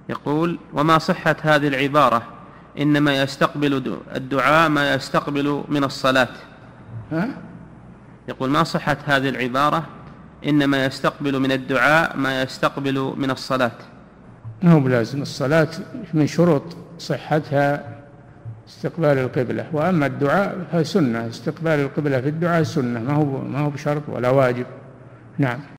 يقول: وما صحة هذه العبارة إنما يستقبل الدعاء ما يستقبل من الصلاة؟ يقول: ما صحة هذه العبارة إنما يستقبل من الدعاء ما يستقبل من الصلاة؟ ما هو بلازم، الصلاة من شروط صحتها استقبال القبلة، وأما الدعاء فسنة، استقبال القبلة في الدعاء سنة، ما هو بشرط ولا واجب. نعم.